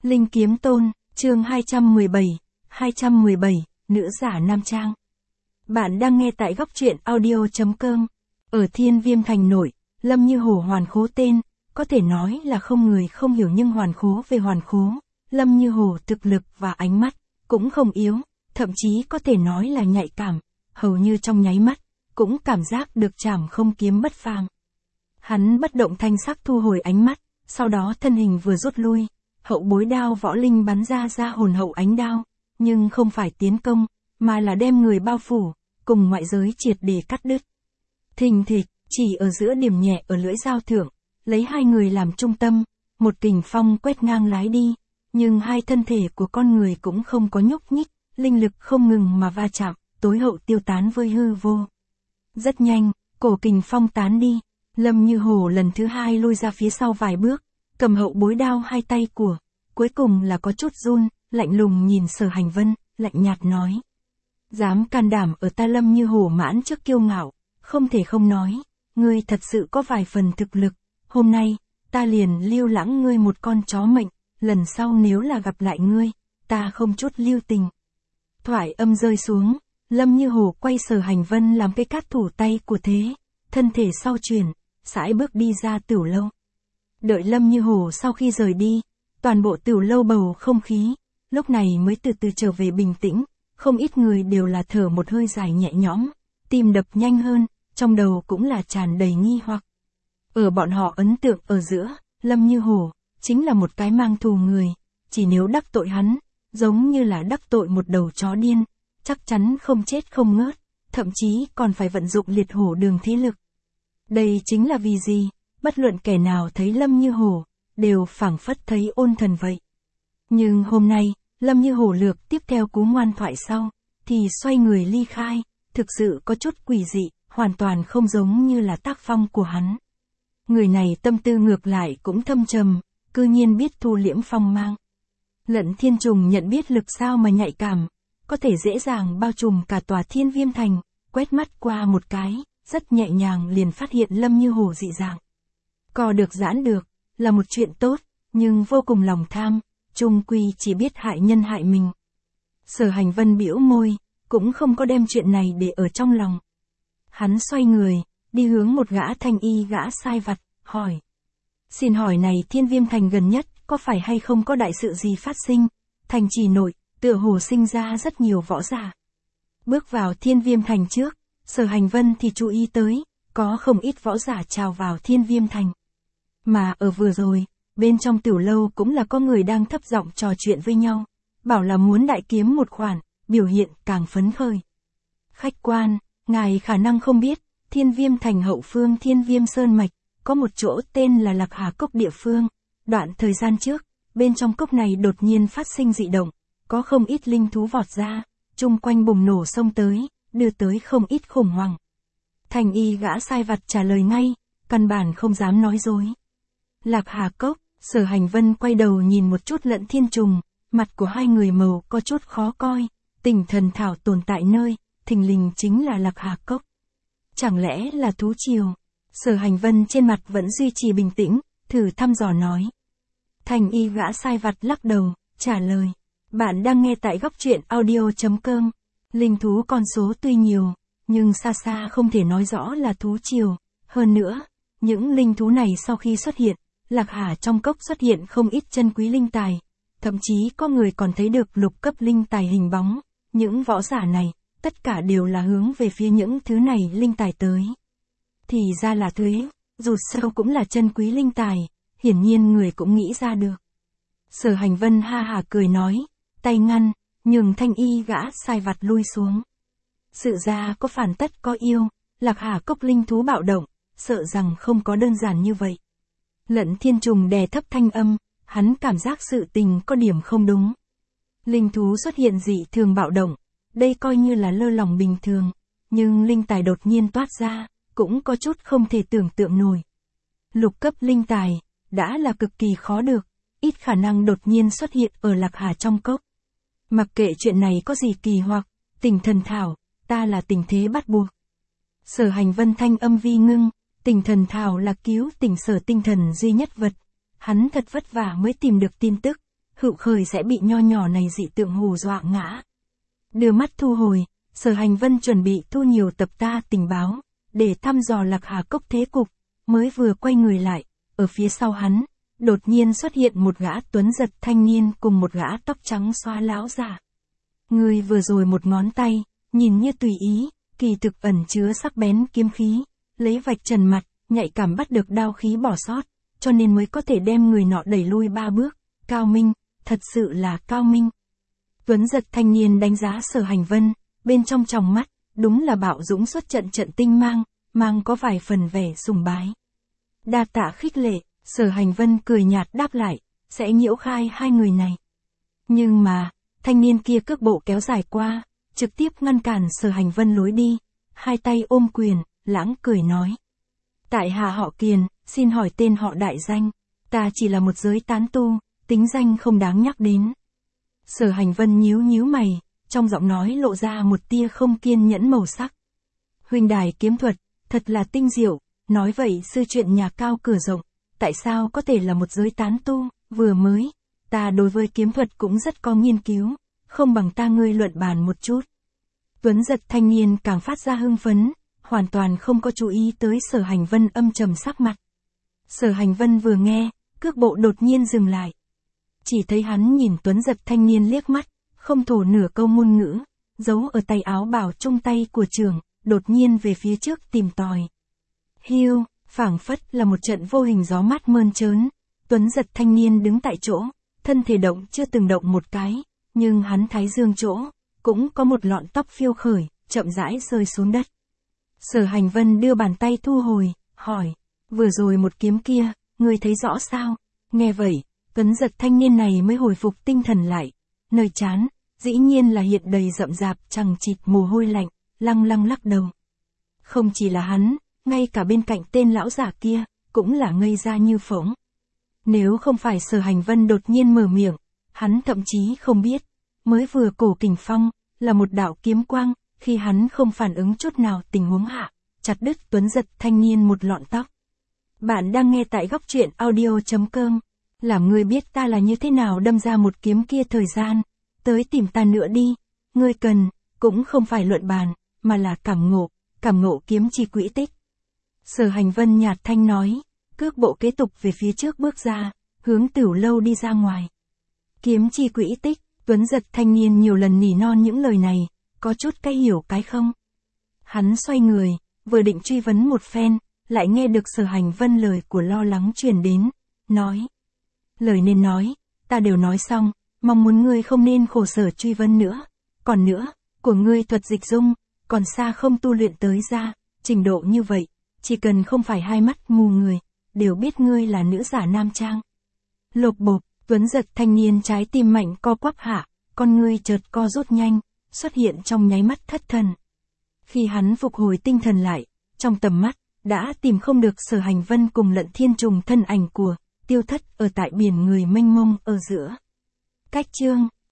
Linh Kiếm Tôn, chương 217, nữ giả nam trang. Bạn đang nghe tại góc truyện audio.com. Ở Thiên Viêm Thành nội, Lâm Như Hổ hoàn khố tên, có thể nói là không người không hiểu, nhưng hoàn khố về hoàn khố, Lâm Như Hổ thực lực và ánh mắt cũng không yếu, thậm chí có thể nói là nhạy cảm, hầu như trong nháy mắt cũng cảm giác được trảm không kiếm bất phàm. Hắn bất động thanh sắc thu hồi ánh mắt, sau đó thân hình vừa rút lui, hậu bối đao võ linh bắn ra hồn hậu ánh đao, nhưng không phải tiến công, mà là đem người bao phủ, cùng ngoại giới triệt để cắt đứt. Thình thịch, chỉ ở giữa điểm nhẹ ở lưỡi dao thượng, lấy hai người làm trung tâm, một kình phong quét ngang lái đi, nhưng hai thân thể của con người cũng không có nhúc nhích, linh lực không ngừng mà va chạm, tối hậu tiêu tán với hư vô. Rất nhanh, cổ kình phong tán đi, Lâm Như Hổ lần thứ hai lui ra phía sau vài bước, cầm hậu bối đao hai tay của, cuối cùng là có chút run, lạnh lùng nhìn Sở Hành Vân, lạnh nhạt nói. Dám can đảm ở ta Lâm Như Hổ mãn trước kiêu ngạo, không thể không nói, ngươi thật sự có vài phần thực lực, hôm nay, ta liền lưu lãng ngươi một con chó mệnh, lần sau nếu là gặp lại ngươi, ta không chút lưu tình. Thoại âm rơi xuống, Lâm Như Hổ quay Sở Hành Vân làm cái cát thủ tay của thế, thân thể sau chuyển, sải bước đi ra tửu lâu. Đợi Lâm Như Hổ sau khi rời đi, toàn bộ tửu lâu bầu không khí, lúc này mới từ từ trở về bình tĩnh, không ít người đều là thở một hơi dài nhẹ nhõm, tim đập nhanh hơn, trong đầu cũng là tràn đầy nghi hoặc. Ở bọn họ ấn tượng ở giữa, Lâm Như Hổ, chính là một cái mang thù người, chỉ nếu đắc tội hắn, giống như là đắc tội một đầu chó điên, chắc chắn không chết không ngớt, thậm chí còn phải vận dụng liệt hổ đường thế lực. Đây chính là vì gì, bất luận kẻ nào thấy Lâm Như Hổ, đều phảng phất thấy ôn thần vậy. Nhưng hôm nay, Lâm Như Hổ lược tiếp theo cú ngoan thoại sau, thì xoay người ly khai, thực sự có chút quỷ dị, hoàn toàn không giống như là tác phong của hắn. Người này tâm tư ngược lại cũng thâm trầm, cư nhiên biết thu liễm phong mang. Lận Thiên Trùng nhận biết lực sao mà nhạy cảm, có thể dễ dàng bao trùm cả tòa Thiên Viêm Thành, quét mắt qua một cái, rất nhẹ nhàng liền phát hiện Lâm Như Hổ dị dạng. Co được giãn được, là một chuyện tốt, nhưng vô cùng lòng tham, chung quy chỉ biết hại nhân hại mình. Sở Hành Vân bĩu môi, cũng không có đem chuyện này để ở trong lòng. Hắn xoay người, đi hướng một gã thanh y gã sai vặt, hỏi. Xin hỏi này Thiên Viêm Thành gần nhất, có phải hay không có đại sự gì phát sinh? Thành trì nội, tựa hồ sinh ra rất nhiều võ giả. Bước vào Thiên Viêm Thành trước, Sở Hành Vân thì chú ý tới, có không ít võ giả trào vào Thiên Viêm Thành. Mà ở vừa rồi, bên trong tiểu lâu cũng là có người đang thấp giọng trò chuyện với nhau, bảo là muốn đại kiếm một khoản, biểu hiện càng phấn khởi. Khách quan, ngài khả năng không biết, Thiên Viêm Thành hậu phương Thiên Viêm Sơn Mạch, có một chỗ tên là Lạc Hà Cốc địa phương. Đoạn thời gian trước, bên trong cốc này đột nhiên phát sinh dị động, có không ít linh thú vọt ra, chung quanh bùng nổ xông tới, đưa tới không ít khủng hoảng. Thành y gã sai vặt trả lời ngay, căn bản không dám nói dối. Lạc Hà Cốc, Sở Hành Vân quay đầu nhìn một chút Lận Thiên Trùng, mặt của hai người màu có chút khó coi, Tỉnh Thần Thảo tồn tại nơi, thình lình chính là Lạc Hà Cốc. Chẳng lẽ là thú triều? Sở Hành Vân trên mặt vẫn duy trì bình tĩnh, thử thăm dò nói. Thành y gã sai vặt lắc đầu, trả lời. Bạn đang nghe tại góc truyện audio.com. Linh thú con số tuy nhiều, nhưng xa xa không thể nói rõ là thú triều. Hơn nữa, những linh thú này sau khi xuất hiện, Lạc Hà trong cốc xuất hiện không ít chân quý linh tài. Thậm chí có người còn thấy được lục cấp linh tài hình bóng. Những võ giả này, tất cả đều là hướng về phía những thứ này linh tài tới. Thì ra là thế, dù sao cũng là chân quý linh tài, hiển nhiên người cũng nghĩ ra được. Sở Hành Vân ha hà cười nói, tay ngăn, nhường thanh y gã sai vặt lui xuống. Sự ra có phản tất có yêu, Lạc Hà Cốc linh thú bạo động, sợ rằng không có đơn giản như vậy. Lận Thiên Trùng đè thấp thanh âm, hắn cảm giác sự tình có điểm không đúng. Linh thú xuất hiện dị thường bạo động, đây coi như là lơ lỏng bình thường, nhưng linh tài đột nhiên toát ra, cũng có chút không thể tưởng tượng nổi. Lục cấp linh tài, đã là cực kỳ khó được, ít khả năng đột nhiên xuất hiện ở Lạc Hà trong cốc. Mặc kệ chuyện này có gì kỳ hoặc, Tỉnh Thần Thảo, ta là tình thế bắt buộc. Sở Hành Vân thanh âm vi ngưng, Tỉnh Thần Thảo là cứu tỉnh sở tinh thần duy nhất vật. Hắn thật vất vả mới tìm được tin tức, Hựu Khởi sẽ bị nho nhỏ này dị tượng hù dọa ngã. Đưa mắt thu hồi, Sở Hành Vân chuẩn bị thu nhiều tập ta tình báo, để thăm dò Lạc Hà Cốc thế cục, mới vừa quay người lại, ở phía sau hắn, đột nhiên xuất hiện một gã tuấn giật thanh niên cùng một gã tóc trắng xóa lão già. Người vừa rồi một ngón tay, nhìn như tùy ý, kỳ thực ẩn chứa sắc bén kiếm khí, lấy vạch trần mặt, nhạy cảm bắt được đao khí bỏ sót, cho nên mới có thể đem người nọ đẩy lui 3 bước, cao minh, thật sự là cao minh. Tuấn giật thanh niên đánh giá Sở Hành Vân, bên trong tròng mắt, đúng là bạo dũng xuất trận trận tinh mang có vài phần vẻ sùng bái. Đa tạ khích lệ, Sở Hành Vân cười nhạt đáp lại, sẽ nhiễu khai hai người này. Nhưng mà, thanh niên kia cước bộ kéo dài qua, trực tiếp ngăn cản Sở Hành Vân lối đi, hai tay ôm quyền, lãng cười nói. Tại hạ họ Kiền, xin hỏi tên họ đại danh, ta chỉ là một giới tán tu, tính danh không đáng nhắc đến. Sở Hành Vân nhíu mày, trong giọng nói lộ ra một tia không kiên nhẫn màu sắc. Huynh đài kiếm thuật, thật là tinh diệu, nói vậy sư chuyện nhà cao cửa rộng, tại sao có thể là một giới tán tu, vừa mới, ta đối với kiếm thuật cũng rất có nghiên cứu, không bằng ta ngươi luận bàn một chút. Tuấn giật thanh niên càng phát ra hưng phấn, hoàn toàn không có chú ý tới Sở Hành Vân âm trầm sắc mặt. Sở Hành Vân vừa nghe, cước bộ đột nhiên dừng lại. Chỉ thấy hắn nhìn Tuấn giật thanh niên liếc mắt, không thổ nửa câu ngôn ngữ, giấu ở tay áo bảo chung tay của trưởng, đột nhiên về phía trước tìm tòi. Hiu, phảng phất là một trận vô hình gió mát mơn trớn, Tuấn giật thanh niên đứng tại chỗ, thân thể động chưa từng động một cái, nhưng hắn thái dương chỗ, cũng có một lọn tóc phiêu khởi, chậm rãi rơi xuống đất. Sở Hành Vân đưa bàn tay thu hồi, hỏi, vừa rồi một kiếm kia, ngươi thấy rõ sao? Nghe vậy, Tuấn giật thanh niên này mới hồi phục tinh thần lại, nơi trán, dĩ nhiên là hiện đầy rậm rạp chằng chịt mồ hôi lạnh, lăng lắc đầu. Không chỉ là hắn, ngay cả bên cạnh tên lão giả kia, cũng là ngây ra như phỗng. Nếu không phải Sở Hành Vân đột nhiên mở miệng, hắn thậm chí không biết, mới vừa cổ kình phong, là một đạo kiếm quang, khi hắn không phản ứng chút nào tình huống hạ, chặt đứt Tuấn giật thanh niên một lọn tóc. Bạn đang nghe tại góc truyện audio.com, làm ngươi biết ta là như thế nào đâm ra một kiếm kia thời gian, tới tìm ta nữa đi, ngươi cần, cũng không phải luận bàn, mà là cảm ngộ kiếm chi quỹ tích. Sở Hành Vân nhạt thanh nói, cước bộ kế tục về phía trước bước ra, hướng Tửu lâu đi ra ngoài. Kiếm chi quỹ tích, Tuấn giật thanh niên nhiều lần nỉ non những lời này, có chút cái hiểu cái không. Hắn xoay người, vừa định truy vấn một phen, lại nghe được Sở Hành Vân lời của lo lắng truyền đến, nói. Lời nên nói, ta đều nói xong, mong muốn ngươi không nên khổ sở truy vấn nữa. Còn nữa, của ngươi thuật dịch dung, còn xa không tu luyện tới ra, trình độ như vậy, chỉ cần không phải hai mắt mù người, đều biết ngươi là nữ giả nam trang. Lột bộp, Tuấn giật thanh niên trái tim mạnh co quắp hạ, con ngươi chợt co rút nhanh, xuất hiện trong nháy mắt thất thần. Khi hắn phục hồi tinh thần lại, trong tầm mắt, đã tìm không được Sở Hành Vân cùng Lận Thiên Trùng thân ảnh của, tiêu thất ở tại biển người mênh mông ở giữa. Cách chương